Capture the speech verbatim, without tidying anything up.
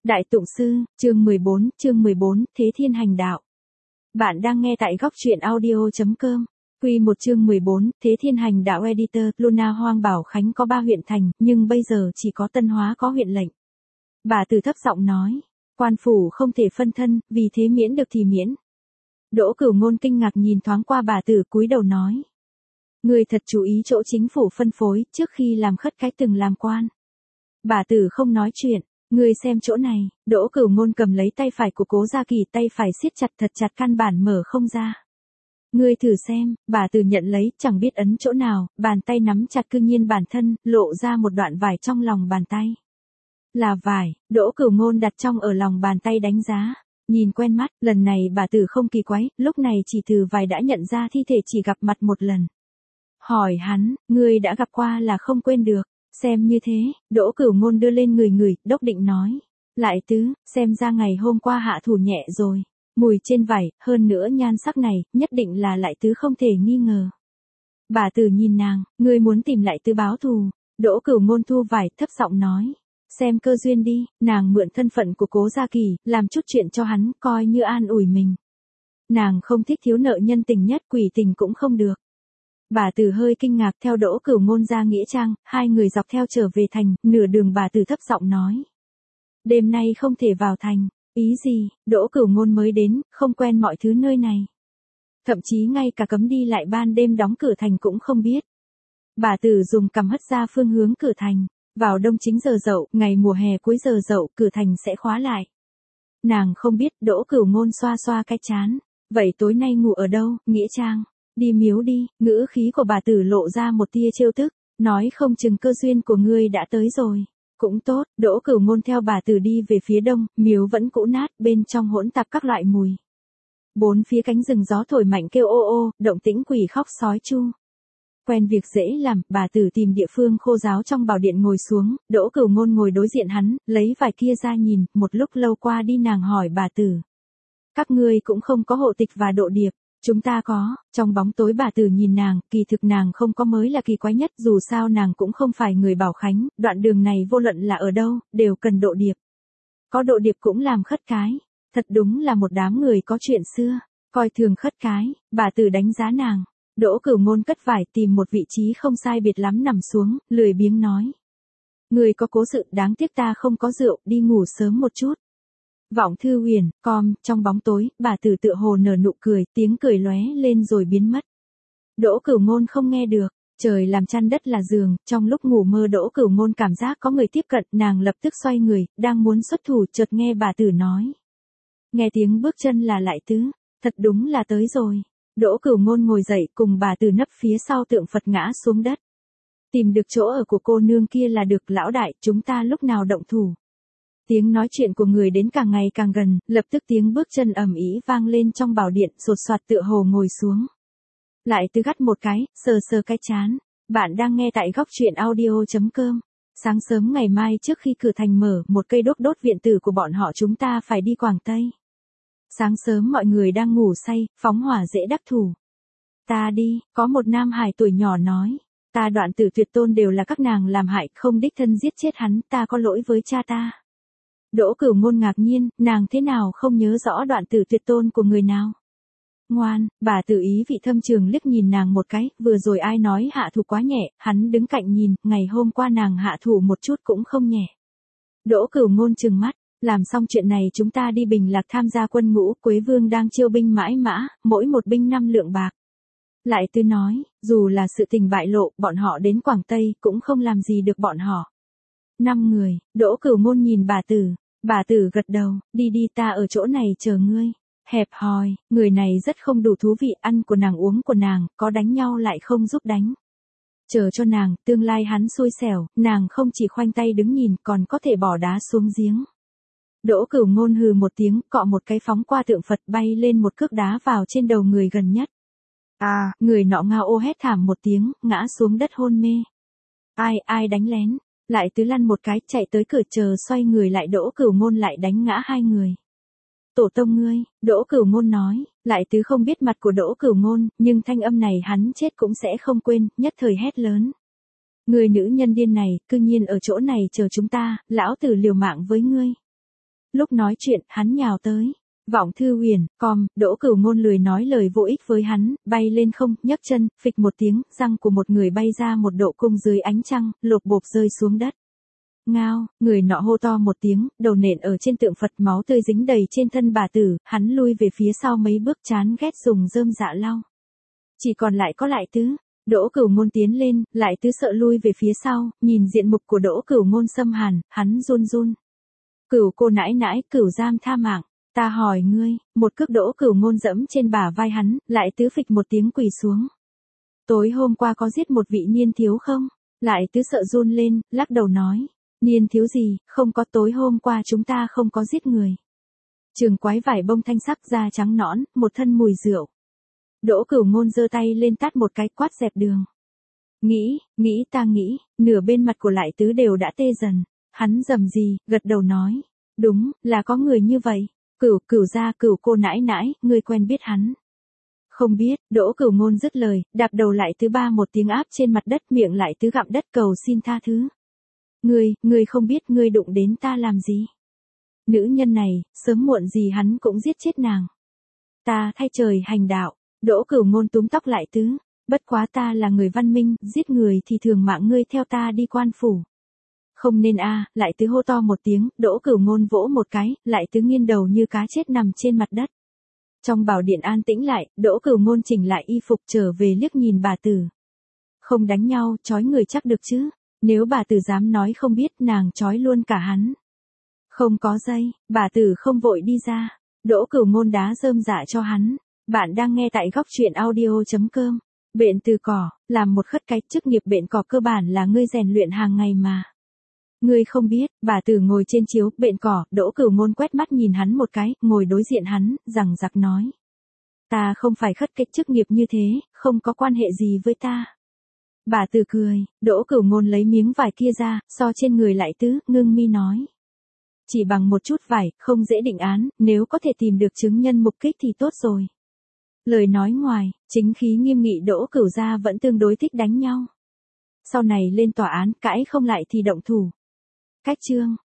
Đại Tụng Sư, chương mười bốn, chương mười bốn, Thế Thiên Hành Đạo. Bạn đang nghe tại góc truyện audio.com. Quy một chương mười bốn, Thế Thiên Hành Đạo Editor, Luna Hoang Bảo Khánh có ba huyện thành, nhưng bây giờ chỉ có Tân Hóa có huyện lệnh. Bà Tử thấp giọng nói, quan phủ không thể phân thân, vì thế miễn được thì miễn. Đỗ Cửu Ngôn kinh ngạc nhìn thoáng qua bà Tử, cúi đầu nói. Người thật chú ý chỗ chính phủ phân phối, trước khi làm khất cái từng làm quan. Bà Tử không nói chuyện. Ngươi xem chỗ này, Đỗ Cửu Ngôn cầm lấy tay phải của Cố Gia Kỳ, tay phải siết chặt thật chặt, căn bản mở không ra. Ngươi thử xem, bà Tử nhận lấy, chẳng biết ấn chỗ nào, bàn tay nắm chặt cư nhiên bản thân, lộ ra một đoạn vải trong lòng bàn tay. Là vải, Đỗ Cửu Ngôn đặt trong ở lòng bàn tay đánh giá, nhìn quen mắt, lần này bà Tử không kỳ quái, lúc này chỉ từ vải đã nhận ra thi thể chỉ gặp mặt một lần. Hỏi hắn, ngươi đã gặp qua là không quên được. Xem như thế, Đỗ Cửu Ngôn đưa lên người người, đốc định nói. Lại tứ, xem ra ngày hôm qua hạ thủ nhẹ rồi. Mùi trên vải, hơn nữa nhan sắc này, nhất định là lại tứ không thể nghi ngờ. Bà Tử nhìn nàng, ngươi muốn tìm lại tứ báo thù. Đỗ Cửu Ngôn thu vải, thấp giọng nói. Xem cơ duyên đi, nàng mượn thân phận của Cố Gia Kỳ, làm chút chuyện cho hắn, coi như an ủi mình. Nàng không thích thiếu nợ nhân tình nhất, quỷ tình cũng không được. Bà Tử hơi kinh ngạc, theo Đỗ Cửu Ngôn ra nghĩa trang, hai người dọc theo trở về thành, nửa đường bà Tử thấp giọng nói. Đêm nay không thể vào thành, ý gì, Đỗ Cửu Ngôn mới đến, không quen mọi thứ nơi này. Thậm chí ngay cả cấm đi lại ban đêm đóng cửa thành cũng không biết. Bà Tử dùng cằm hất ra phương hướng cửa thành, vào đông chính giờ dậu, ngày mùa hè cuối giờ dậu, cửa thành sẽ khóa lại. Nàng không biết, Đỗ Cửu Ngôn xoa xoa cái chán, vậy tối nay ngủ ở đâu, nghĩa trang? Đi miếu đi, ngữ khí của bà Tử lộ ra một tia trêu tức, nói không chừng cơ duyên của ngươi đã tới rồi. Cũng tốt, Đỗ Cửu Ngôn theo bà Tử đi về phía đông, miếu vẫn cũ nát, bên trong hỗn tạp các loại mùi. Bốn phía cánh rừng gió thổi mạnh kêu ô ô, động tĩnh quỷ khóc sói chu. Quen việc dễ làm, bà Tử tìm địa phương khô ráo trong bảo điện ngồi xuống, Đỗ Cửu Ngôn ngồi đối diện hắn, lấy vải kia ra nhìn, một lúc lâu qua đi nàng hỏi bà Tử. Các ngươi cũng không có hộ tịch và độ điệp. Chúng ta có, trong bóng tối bà Tử nhìn nàng, kỳ thực nàng không có mới là kỳ quái nhất, dù sao nàng cũng không phải người Bảo Khánh, đoạn đường này vô luận là ở đâu, đều cần độ điệp. Có độ điệp cũng làm khất cái, thật đúng là một đám người có chuyện xưa, coi thường khất cái, bà Tử đánh giá nàng. Đỗ Cửu Ngôn cất vải tìm một vị trí không sai biệt lắm nằm xuống, lười biếng nói. Người có cố sự, đáng tiếc ta không có rượu, đi ngủ sớm một chút. Vọng Thư Huyền, com, trong bóng tối, bà Tử tựa hồ nở nụ cười, tiếng cười lóe lên rồi biến mất. Đỗ Cửu Ngôn không nghe được, trời làm chăn đất là giường, trong lúc ngủ mơ Đỗ Cửu Ngôn cảm giác có người tiếp cận, nàng lập tức xoay người, đang muốn xuất thủ, chợt nghe bà Tử nói. Nghe tiếng bước chân là lại tứ, thật đúng là tới rồi. Đỗ Cửu Ngôn ngồi dậy, cùng bà Tử nấp phía sau tượng Phật ngã xuống đất. Tìm được chỗ ở của cô nương kia là được, lão đại, chúng ta lúc nào động thủ. Tiếng nói chuyện của người đến càng ngày càng gần, lập tức tiếng bước chân ầm ĩ vang lên trong bảo điện, sột soạt tựa hồ ngồi xuống. Lại tứ gắt một cái, sờ sờ cái chán. Bạn đang nghe tại góc truyện audio.com. Sáng sớm ngày mai trước khi cửa thành mở, một cây đốt đốt viện tử của bọn họ chúng ta phải đi Quảng Tây. Sáng sớm mọi người đang ngủ say, phóng hỏa dễ đắc thủ. Ta đi, có một nam hài tuổi nhỏ nói. Ta Đoạn Tử Tuyệt Tôn đều là các nàng làm hại, không đích thân giết chết hắn, ta có lỗi với cha ta. Đỗ Cửu Ngôn ngạc nhiên, nàng thế nào không nhớ rõ Đoạn Tử Tuyệt Tôn của người nào. Ngoan, bà Tử ý vị thâm trường liếc nhìn nàng một cái, vừa rồi ai nói hạ thủ quá nhẹ, hắn đứng cạnh nhìn, ngày hôm qua nàng hạ thủ một chút cũng không nhẹ. Đỗ Cửu Ngôn trừng mắt, làm xong chuyện này chúng ta đi Bình Lạc tham gia quân ngũ, Quế Vương đang chiêu binh mãi mã, mỗi một binh năm lượng bạc. Lại Tứ nói, dù là sự tình bại lộ, bọn họ đến Quảng Tây cũng không làm gì được bọn họ. Năm người, Đỗ Cửu Ngôn nhìn bà Tử, bà Tử gật đầu, đi đi, ta ở chỗ này chờ ngươi. Hẹp hòi, người này rất không đủ thú vị, ăn của nàng uống của nàng, có đánh nhau lại không giúp đánh. Chờ cho nàng, tương lai hắn xui xẻo, nàng không chỉ khoanh tay đứng nhìn, còn có thể bỏ đá xuống giếng. Đỗ Cửu Ngôn hừ một tiếng, cọ một cái phóng qua tượng Phật, bay lên một cước đá vào trên đầu người gần nhất. À, người nọ ngao ô hét thảm một tiếng, ngã xuống đất hôn mê. Ai, ai đánh lén? Lại Tứ lăn một cái, chạy tới cửa chờ xoay người lại, Đỗ Cửu Ngôn lại đánh ngã hai người. Tổ tông ngươi, Đỗ Cửu Ngôn nói, Lại Tứ không biết mặt của Đỗ Cửu Ngôn, nhưng thanh âm này hắn chết cũng sẽ không quên, nhất thời hét lớn. Người nữ nhân điên này, cư nhiên ở chỗ này chờ chúng ta, lão tử liều mạng với ngươi. Lúc nói chuyện, hắn nhào tới. Vọng thư huyền, com, Đỗ Cửu Ngôn lười nói lời vô ích với hắn, bay lên không, nhấc chân, phịch một tiếng, răng của một người bay ra một độ cung dưới ánh trăng, lột bộp rơi xuống đất. Ngao, người nọ hô to một tiếng, đầu nện ở trên tượng Phật, máu tươi dính đầy trên thân bà tử, hắn lui về phía sau mấy bước, chán ghét dùng rơm dạ lau. Chỉ còn lại có Lại Tứ. Đỗ Cửu Ngôn tiến lên, Lại Tứ sợ lui về phía sau, nhìn diện mục của Đỗ Cửu Ngôn xâm hàn, hắn run run. Cửu cô nãi nãi, Cửu giam tha mạng. Ta hỏi ngươi, một cước Đỗ Cửu Ngôn dẫm trên bả vai hắn, Lại Tứ phịch một tiếng quỳ xuống. Tối hôm qua có giết một vị niên thiếu không? Lại Tứ sợ run lên, lắc đầu nói. Niên thiếu gì, không có, tối hôm qua chúng ta không có giết người. Trường quái vải bông thanh sắc, da trắng nõn, một thân mùi rượu. Đỗ Cửu Ngôn giơ tay lên tát một cái, quát dẹp đường. Nghĩ, nghĩ ta nghĩ, nửa bên mặt của Lại Tứ đều đã tê dần. Hắn rầm gì, gật đầu nói. Đúng, là có người như vậy. Cửu, Cửu gia, Cửu cô nãi nãi, ngươi quen biết hắn. Không biết, Đỗ Cửu Ngôn dứt lời, đạp đầu Lại Tứ ba một tiếng áp trên mặt đất, miệng Lại Tứ gặm đất cầu xin tha thứ. Ngươi, ngươi không biết ngươi đụng đến ta làm gì. Nữ nhân này, sớm muộn gì hắn cũng giết chết nàng. Ta thay trời hành đạo. Đỗ Cửu Ngôn túm tóc Lại Tứ. Bất quá ta là người văn minh, giết người thì thường mạng ngươi theo ta đi quan phủ. Không nên a, à, Lại Tứ hô to một tiếng, Đỗ Cửu Ngôn vỗ một cái, Lại Tứ nghiêng đầu như cá chết nằm trên mặt đất. Trong bảo điện an tĩnh lại, Đỗ Cửu Ngôn chỉnh lại y phục trở về liếc nhìn bà tử. Không đánh nhau, trói người chắc được chứ. Nếu bà tử dám nói không biết, nàng trói luôn cả hắn. Không có dây, bà tử không vội đi ra. Đỗ Cửu Ngôn đá rơm dạ cho hắn. Bạn đang nghe tại góc truyện audio chấm com. Bện từ cỏ, làm một khất cái, chức nghiệp bện cỏ cơ bản là ngươi rèn luyện hàng ngày mà. Ngươi không biết, bà tử ngồi trên chiếu, bện cỏ, Đỗ Cửu Ngôn quét mắt nhìn hắn một cái, ngồi đối diện hắn, rằng giặc nói. Ta không phải khất cái, chức nghiệp như thế, không có quan hệ gì với ta. Bà tử cười, Đỗ Cửu Ngôn lấy miếng vải kia ra, so trên người Lại Tứ, ngưng mi nói. Chỉ bằng một chút vải, không dễ định án, nếu có thể tìm được chứng nhân mục kích thì tốt rồi. Lời nói ngoài, chính khí nghiêm nghị, Đỗ Cửu gia vẫn tương đối thích đánh nhau. Sau này lên tòa án, cãi không lại thì động thủ. Cách chương.